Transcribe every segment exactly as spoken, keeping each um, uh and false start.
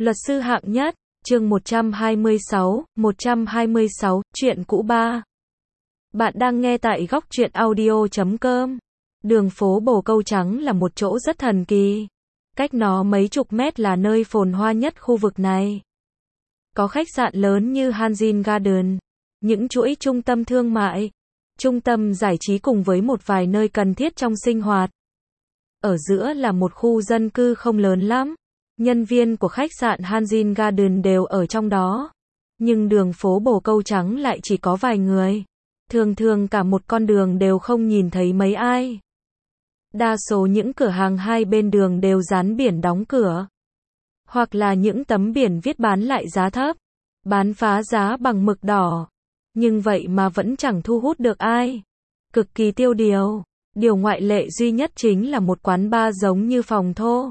Luật sư hạng nhất, chương một trăm hai mươi sáu, một trăm hai mươi sáu, chuyện cũ ba. Bạn đang nghe tại góc truyện audio chấm com. Đường phố Bồ Câu Trắng là một chỗ rất thần kỳ. Cách nó mấy chục mét là nơi phồn hoa nhất khu vực này. Có khách sạn lớn như Hanjin Garden, những chuỗi trung tâm thương mại, trung tâm giải trí cùng với một vài nơi cần thiết trong sinh hoạt. Ở giữa là một khu dân cư không lớn lắm. Nhân viên của khách sạn Hanjin Garden đều ở trong đó. Nhưng đường phố Bồ Câu Trắng lại chỉ có vài người. Thường thường cả một con đường đều không nhìn thấy mấy ai. Đa số những cửa hàng hai bên đường đều dán biển đóng cửa. Hoặc là những tấm biển viết bán lại giá thấp. Bán phá giá bằng mực đỏ. Nhưng vậy mà vẫn chẳng thu hút được ai. Cực kỳ tiêu điều. Điều ngoại lệ duy nhất chính là một quán bar giống như phòng thô.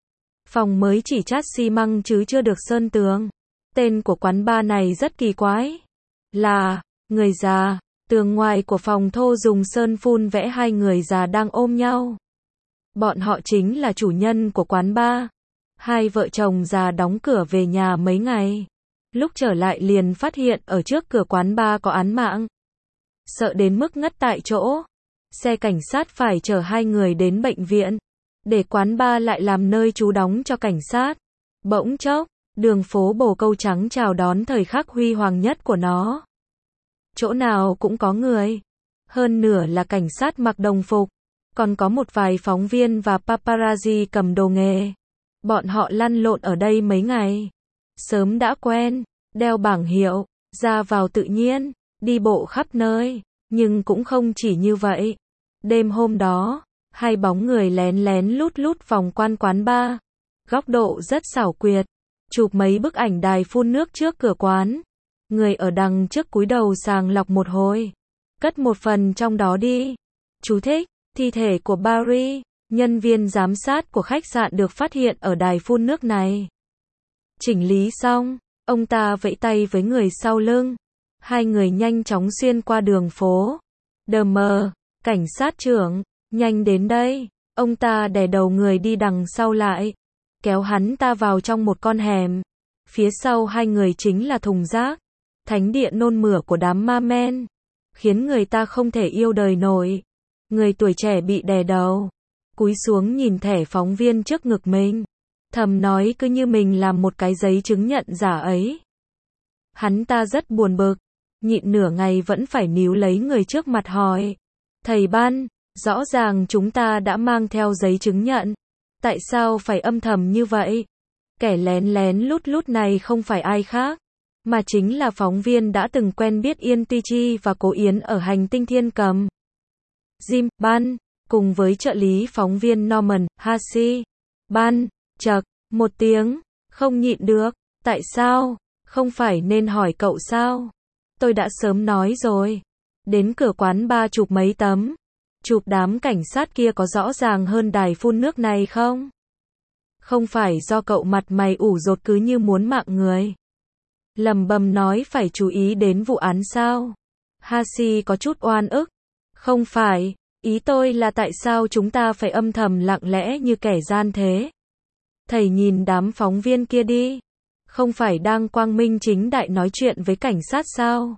Phòng mới chỉ chát xi măng chứ chưa được sơn tường. Tên của quán bar này rất kỳ quái. Là, người già. Tường ngoài của phòng thô dùng sơn phun vẽ hai người già đang ôm nhau. Bọn họ chính là chủ nhân của quán bar. Hai vợ chồng già đóng cửa về nhà mấy ngày. Lúc trở lại liền phát hiện ở trước cửa quán bar có án mạng. Sợ đến mức ngất tại chỗ. Xe cảnh sát phải chở hai người đến bệnh viện. Để quán bar lại làm nơi trú đóng cho cảnh sát. Bỗng chốc, đường phố Bồ Câu Trắng chào đón thời khắc huy hoàng nhất của nó. Chỗ nào cũng có người. Hơn nửa là cảnh sát mặc đồng phục. Còn có một vài phóng viên và paparazzi cầm đồ nghề. Bọn họ lăn lộn ở đây mấy ngày. Sớm đã quen, đeo bảng hiệu, ra vào tự nhiên, đi bộ khắp nơi. Nhưng cũng không chỉ như vậy. Đêm hôm đó, hai bóng người lén lén lút lút vòng quanh quán bar. Góc độ rất xảo quyệt. Chụp mấy bức ảnh đài phun nước trước cửa quán. Người ở đằng trước cúi đầu sàng lọc một hồi. Cất một phần trong đó đi. Chú thích, thi thể của Barry, nhân viên giám sát của khách sạn được phát hiện ở đài phun nước này. Chỉnh lý xong, ông ta vẫy tay với người sau lưng. Hai người nhanh chóng xuyên qua đường phố. Đờ mờ, cảnh sát trưởng, nhanh đến đây. Ông ta đè đầu người đi đằng sau lại. Kéo hắn ta vào trong một con hẻm. Phía sau hai người chính là thùng rác. Thánh địa nôn mửa của đám ma men. Khiến người ta không thể yêu đời nổi. Người tuổi trẻ bị đè đầu. Cúi xuống nhìn thẻ phóng viên trước ngực mình. Thầm nói cứ như mình làm một cái giấy chứng nhận giả ấy. Hắn ta rất buồn bực. Nhịn nửa ngày vẫn phải níu lấy người trước mặt hỏi. Thầy Ban, rõ ràng chúng ta đã mang theo giấy chứng nhận. Tại sao phải âm thầm như vậy? Kẻ lén lén lút lút này không phải ai khác. Mà chính là phóng viên đã từng quen biết Yên Ti Chi và Cố Yến ở hành tinh Thiên Cầm. Jim, Ban, cùng với trợ lý phóng viên Norman, Hasi. Ban, chậc, một tiếng, không nhịn được. Tại sao? Không phải nên hỏi cậu sao? Tôi đã sớm nói rồi. Đến cửa quán bar chụp mấy tấm. Chụp đám cảnh sát kia có rõ ràng hơn đài phun nước này không? Không phải do cậu mặt mày ủ rột cứ như muốn mạng người. Lầm bầm nói phải chú ý đến vụ án sao? Hasi có chút oan ức. Không phải, ý tôi là tại sao chúng ta phải âm thầm lặng lẽ như kẻ gian thế? Thầy nhìn đám phóng viên kia đi. Không phải đang quang minh chính đại nói chuyện với cảnh sát sao?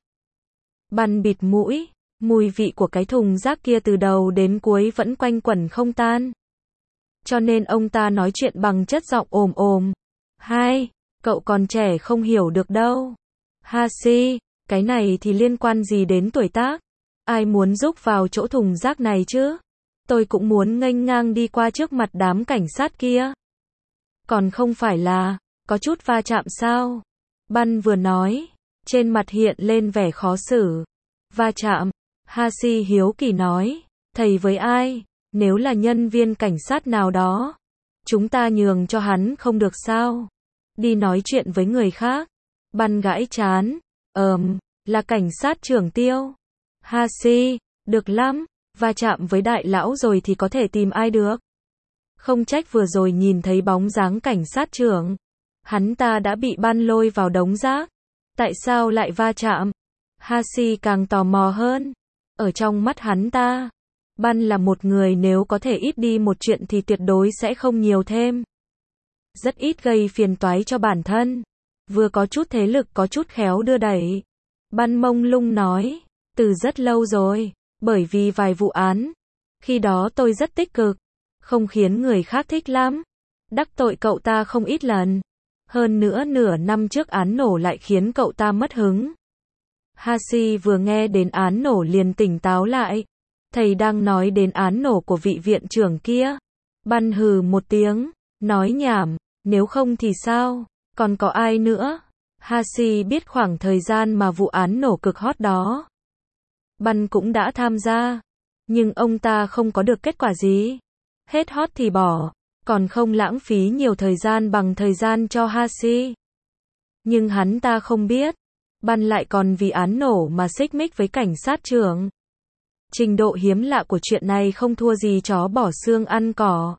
Ban bịt mũi, mùi vị của cái thùng rác kia từ đầu đến cuối vẫn quanh quẩn không tan. Cho nên ông ta nói chuyện bằng chất giọng ồm ồm. Hai, cậu còn trẻ không hiểu được đâu. Hasi, cái này thì liên quan gì đến tuổi tác? Ai muốn rúc vào chỗ thùng rác này chứ? Tôi cũng muốn nghênh ngang đi qua trước mặt đám cảnh sát kia. Còn không phải là, có chút va chạm sao? Ban vừa nói, trên mặt hiện lên vẻ khó xử. Va chạm? Hasi hiếu kỳ nói, thầy với ai? Nếu là nhân viên cảnh sát nào đó, chúng ta nhường cho hắn không được sao? Đi nói chuyện với người khác. Ban gãi chán. Ờm, là cảnh sát trưởng Tiêu. Hasi, được lắm, va chạm với đại lão rồi thì có thể tìm ai được. Không trách vừa rồi nhìn thấy bóng dáng cảnh sát trưởng. Hắn ta đã bị Ban lôi vào đống rác. Tại sao lại va chạm? Hasi càng tò mò hơn. Ở trong mắt hắn ta, Ban là một người nếu có thể ít đi một chuyện thì tuyệt đối sẽ không nhiều thêm. rất ít gây phiền toái cho bản thân. Vừa có chút thế lực có chút khéo đưa đẩy. Ban mông lung nói, từ rất lâu rồi, bởi vì vài vụ án. Khi đó tôi rất tích cực, không khiến người khác thích lắm. Đắc tội cậu ta không ít lần. Hơn nữa nửa năm trước án nổ lại khiến cậu ta mất hứng. Hashi vừa nghe đến án nổ liền tỉnh táo lại. Thầy đang nói đến án nổ của vị viện trưởng kia. Ban hừ một tiếng, nói nhảm, nếu không thì sao, còn có ai nữa? Hashi biết khoảng thời gian mà vụ án nổ cực hot đó. Ban cũng đã tham gia, nhưng ông ta không có được kết quả gì. Hết hot thì bỏ, còn không lãng phí nhiều thời gian bằng thời gian cho Hashi. Nhưng hắn ta không biết, Ban lại còn vì án nổ mà xích mích với cảnh sát trưởng. Trình độ hiếm lạ của chuyện này không thua gì chó bỏ xương ăn cỏ.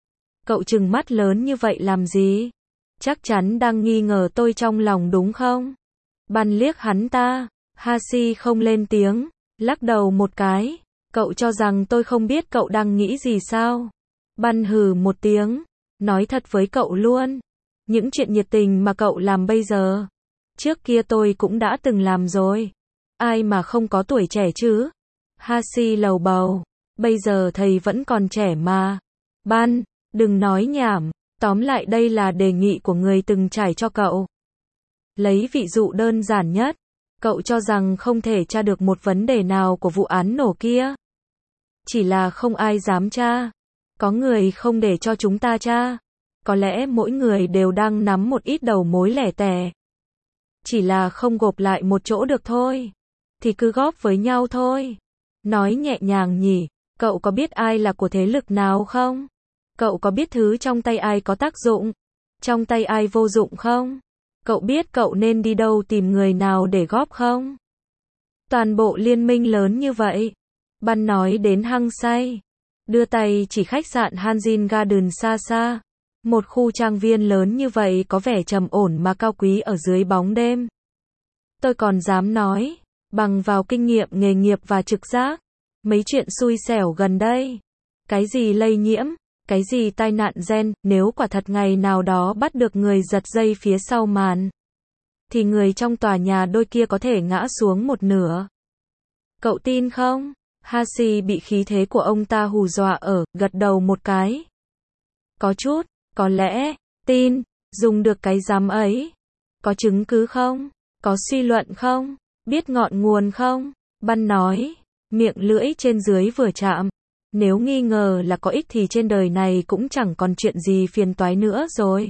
Cậu trừng mắt lớn như vậy làm gì? Chắc chắn đang nghi ngờ tôi trong lòng đúng không? Ban liếc hắn ta, Hashi không lên tiếng, lắc đầu một cái. Cậu cho rằng tôi không biết cậu đang nghĩ gì sao? Ban hừ một tiếng, nói thật với cậu luôn. Những chuyện nhiệt tình mà cậu làm bây giờ, trước kia tôi cũng đã từng làm rồi. Ai mà không có tuổi trẻ chứ? Hashi lầu bầu, bây giờ thầy vẫn còn trẻ mà. Ban, đừng nói nhảm, tóm lại đây là đề nghị của người từng trải cho cậu. Lấy ví dụ đơn giản nhất, cậu cho rằng không thể tra được một vấn đề nào của vụ án nổ kia. Chỉ là không ai dám tra. Có người không để cho chúng ta tra. Có lẽ mỗi người đều đang nắm một ít đầu mối lẻ tẻ. Chỉ là không gộp lại một chỗ được thôi. Thì cứ góp với nhau thôi. Nói nhẹ nhàng nhỉ, cậu có biết ai là của thế lực nào không? Cậu có biết thứ trong tay ai có tác dụng, trong tay ai vô dụng không? Cậu biết cậu nên đi đâu tìm người nào để góp không? Toàn bộ liên minh lớn như vậy. Ban nói đến hăng say. Đưa tay chỉ khách sạn Hanjin Garden xa xa. Một khu trang viên lớn như vậy có vẻ trầm ổn mà cao quý ở dưới bóng đêm. Tôi còn dám nói, bằng vào kinh nghiệm nghề nghiệp và trực giác, mấy chuyện xui xẻo gần đây. Cái gì lây nhiễm, cái gì tai nạn gen, nếu quả thật ngày nào đó bắt được người giật dây phía sau màn, thì người trong tòa nhà đôi kia có thể ngã xuống một nửa. Cậu tin không? Hashi bị khí thế của ông ta hù dọa ở, gật đầu một cái. Có chút, có lẽ, tin, dùng được cái dám ấy. Có chứng cứ không? Có suy luận không? Biết ngọn nguồn không? Ban nói, miệng lưỡi trên dưới vừa chạm. Nếu nghi ngờ là có ích thì trên đời này cũng chẳng còn chuyện gì phiền toái nữa rồi.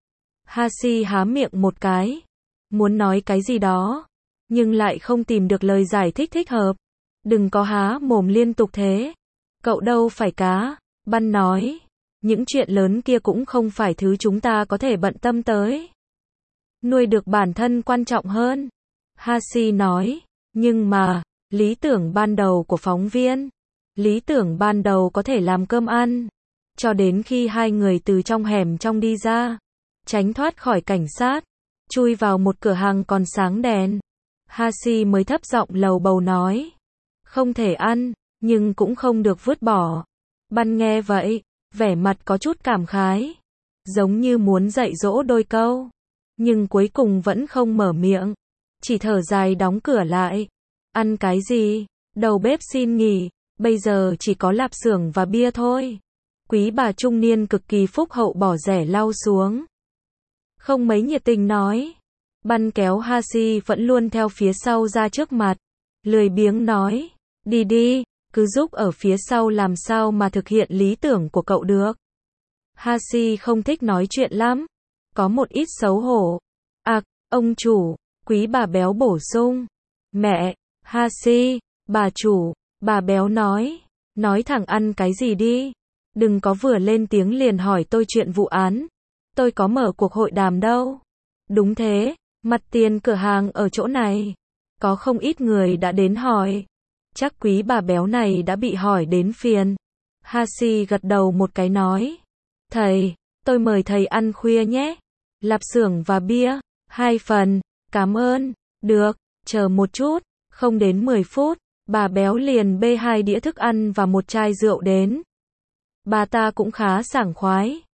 Hashi há miệng một cái, muốn nói cái gì đó, nhưng lại không tìm được lời giải thích thích hợp. Đừng có há mồm liên tục thế. Cậu đâu phải cá. Ban nói, những chuyện lớn kia cũng không phải thứ chúng ta có thể bận tâm tới. Nuôi được bản thân quan trọng hơn. Hashi nói, nhưng mà, lý tưởng ban đầu của phóng viên, lý tưởng ban đầu có thể làm cơm ăn. Cho đến khi hai người từ trong hẻm trong đi ra, tránh thoát khỏi cảnh sát, chui vào một cửa hàng còn sáng đèn. Hashi mới thấp giọng lầu bầu nói, không thể ăn, nhưng cũng không được vứt bỏ. Ban nghe vậy, vẻ mặt có chút cảm khái, giống như muốn dạy dỗ đôi câu, nhưng cuối cùng vẫn không mở miệng, chỉ thở dài đóng cửa lại. Ăn cái gì? Đầu bếp xin nghỉ, bây giờ chỉ có lạp xưởng và bia thôi. Quý bà trung niên cực kỳ phúc hậu bỏ rẻ lau xuống, không mấy nhiệt tình nói. Ban kéo Hashi vẫn luôn theo phía sau ra trước mặt, lười biếng nói, đi đi, cứ giúp ở phía sau làm sao mà thực hiện lý tưởng của cậu được. Hashi không thích nói chuyện lắm, có một ít xấu hổ. À, ông chủ, quý bà béo bổ sung. Mẹ, Hashi, bà chủ, bà béo nói, nói thẳng ăn cái gì đi. Đừng có vừa lên tiếng liền hỏi tôi chuyện vụ án. Tôi có mở cuộc hội đàm đâu. Đúng thế, mặt tiền cửa hàng ở chỗ này. Có không ít người đã đến hỏi. Chắc quý bà béo này đã bị hỏi đến phiền. Hashi gật đầu một cái nói. Thầy, tôi mời thầy ăn khuya nhé. Lạp xưởng và bia, hai phần, cảm ơn. Được, chờ một chút, không đến mười phút, bà béo liền bê hai đĩa thức ăn và một chai rượu đến. Bà ta cũng khá sảng khoái.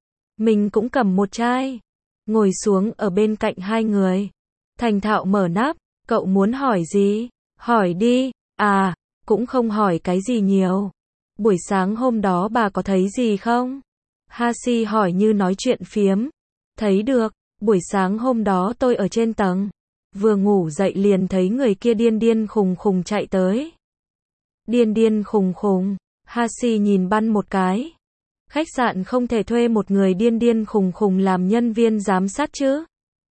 Mình cũng cầm một chai. Ngồi xuống ở bên cạnh hai người. Thành thạo mở nắp. Cậu muốn hỏi gì? Hỏi đi. À, cũng không hỏi cái gì nhiều. Buổi sáng hôm đó bà có thấy gì không? Hashi hỏi như nói chuyện phiếm. Thấy được, buổi sáng hôm đó tôi ở trên tầng. Vừa ngủ dậy liền thấy người kia điên điên khùng khùng chạy tới. Điên điên khùng khùng. Hashi nhìn Băn một cái. Khách sạn không thể thuê một người điên điên khùng khùng làm nhân viên giám sát chứ.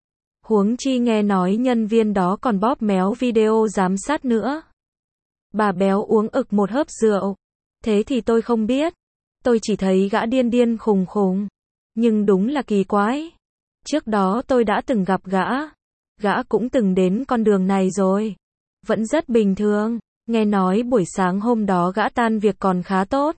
Huống chi nghe nói nhân viên đó còn bóp méo video giám sát nữa. Bà béo uống ực một hớp rượu. Thế thì tôi không biết. Tôi chỉ thấy gã điên điên khùng khùng. Nhưng đúng là kỳ quái. Trước đó tôi đã từng gặp gã. Gã cũng từng đến con đường này rồi. Vẫn rất bình thường. Nghe nói buổi sáng hôm đó gã tan việc còn khá tốt.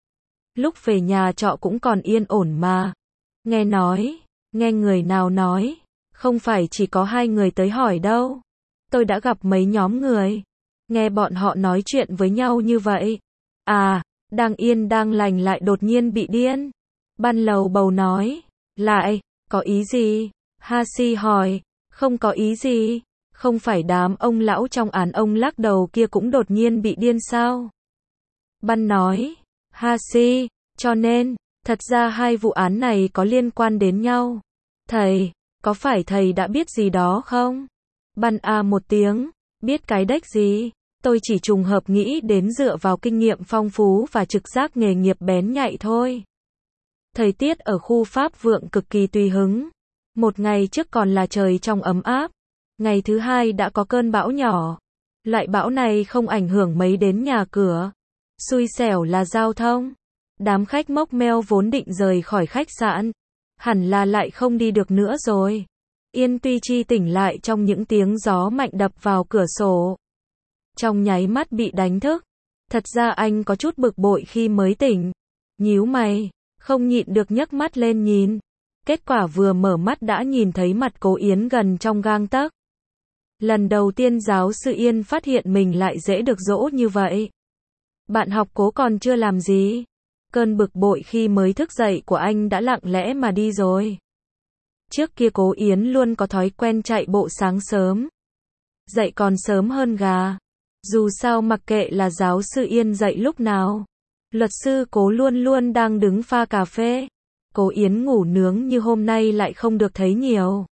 Lúc về nhà trọ cũng còn yên ổn mà. Nghe nói, nghe người nào nói, không phải chỉ có hai người tới hỏi đâu. Tôi đã gặp mấy nhóm người. Nghe bọn họ nói chuyện với nhau như vậy. À, đang yên đang lành lại đột nhiên bị điên. Ban lầu bầu nói. Lại, có ý gì? Hashi hỏi. Không có ý gì. Không phải đám ông lão trong án ông lắc đầu kia cũng đột nhiên bị điên sao? Ban nói. Hashi, cho nên, thật ra hai vụ án này có liên quan đến nhau. Thầy, có phải thầy đã biết gì đó không? Ban à một tiếng. Biết cái đếch gì? Tôi chỉ trùng hợp nghĩ đến dựa vào kinh nghiệm phong phú và trực giác nghề nghiệp bén nhạy thôi. Thời tiết ở khu Pháp Vượng cực kỳ tùy hứng. Một ngày trước còn là trời trong ấm áp. Ngày thứ hai đã có cơn bão nhỏ. Loại bão này không ảnh hưởng mấy đến nhà cửa. Xui xẻo là giao thông. Đám khách mốc meo vốn định rời khỏi khách sạn. Hẳn là lại không đi được nữa rồi. Yên Tuy Chi tỉnh lại trong những tiếng gió mạnh đập vào cửa sổ. Trong nháy mắt bị đánh thức. Thật ra anh có chút bực bội khi mới tỉnh. Nhíu mày, không nhịn được nhấc mắt lên nhìn. Kết quả vừa mở mắt đã nhìn thấy mặt Cố Yến gần trong gang tấc. Lần đầu tiên giáo sư Yên phát hiện mình lại dễ được dỗ như vậy. Bạn học Cố còn chưa làm gì. Cơn bực bội khi mới thức dậy của anh đã lặng lẽ mà đi rồi. Trước kia Cố Yến luôn có thói quen chạy bộ sáng sớm. Dậy còn sớm hơn gà. Dù sao mặc kệ là giáo sư Yên dậy lúc nào. Luật sư Cố luôn luôn đang đứng pha cà phê. Cố Yến ngủ nướng như hôm nay lại không được thấy nhiều.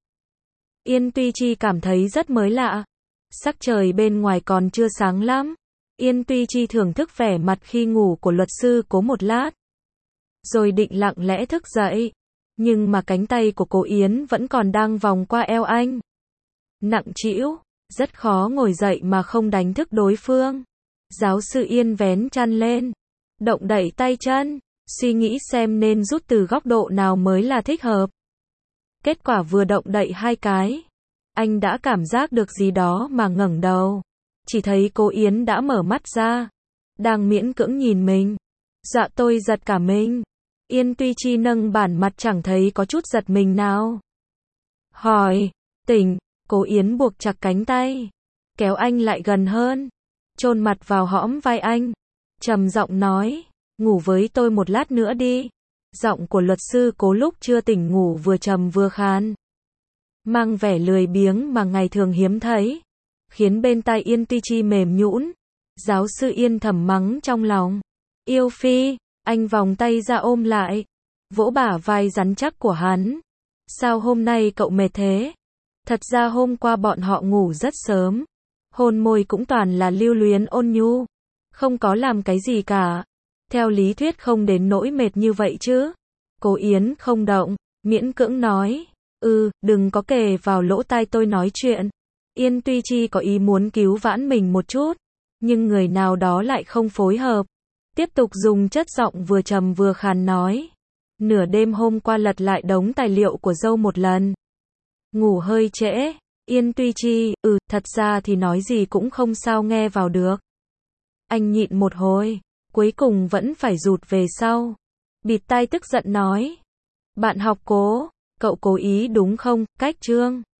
Yên Tuy Chi cảm thấy rất mới lạ. Sắc trời bên ngoài còn chưa sáng lắm. Yên Tuy Chi thưởng thức vẻ mặt khi ngủ của luật sư Cố một lát. Rồi định lặng lẽ thức dậy. Nhưng mà cánh tay của Cố Yến vẫn còn đang vòng qua eo anh. Nặng trĩu, rất khó ngồi dậy mà không đánh thức đối phương. Giáo sư Yên vén chăn lên. Động đậy tay chân. Suy nghĩ xem nên rút từ góc độ nào mới là thích hợp. Kết quả vừa động đậy hai cái. Anh đã cảm giác được gì đó mà ngẩng đầu. Chỉ thấy Cố Yến đã mở mắt ra. Đang miễn cưỡng nhìn mình. Dạ tôi giật cả mình. Yên Tuy Chi nâng bản mặt chẳng thấy có chút giật mình nào. Hỏi, tỉnh, Cố Yến buộc chặt cánh tay. Kéo anh lại gần hơn. Chôn mặt vào hõm vai anh. Trầm giọng nói, ngủ với tôi một lát nữa đi. Giọng của luật sư Cố lúc chưa tỉnh ngủ vừa trầm vừa khàn. Mang vẻ lười biếng mà ngày thường hiếm thấy. Khiến bên tai Yên Tuy Chi mềm nhũn. Giáo sư Yên thầm mắng trong lòng. Yêu phi, anh vòng tay ra ôm lại. Vỗ bả vai rắn chắc của hắn. Sao hôm nay cậu mệt thế? Thật ra hôm qua bọn họ ngủ rất sớm. Hôn môi cũng toàn là lưu luyến ôn nhu. Không có làm cái gì cả. Theo lý thuyết không đến nỗi mệt như vậy chứ. Cố Yến không động, miễn cưỡng nói. Ừ, đừng có kề vào lỗ tai tôi nói chuyện. Yên Tuy Chi có ý muốn cứu vãn mình một chút. Nhưng người nào đó lại không phối hợp. Tiếp tục dùng chất giọng vừa trầm vừa khàn nói. Nửa đêm hôm qua lật lại đống tài liệu của dâu một lần. Ngủ hơi trễ. Yên Tuy Chi, ừ, thật ra thì nói gì cũng không sao nghe vào được. Anh nhịn một hồi. Cuối cùng vẫn phải rụt về sau. Bịt tai tức giận nói. Bạn học Cố, cậu cố ý đúng không, cách chương.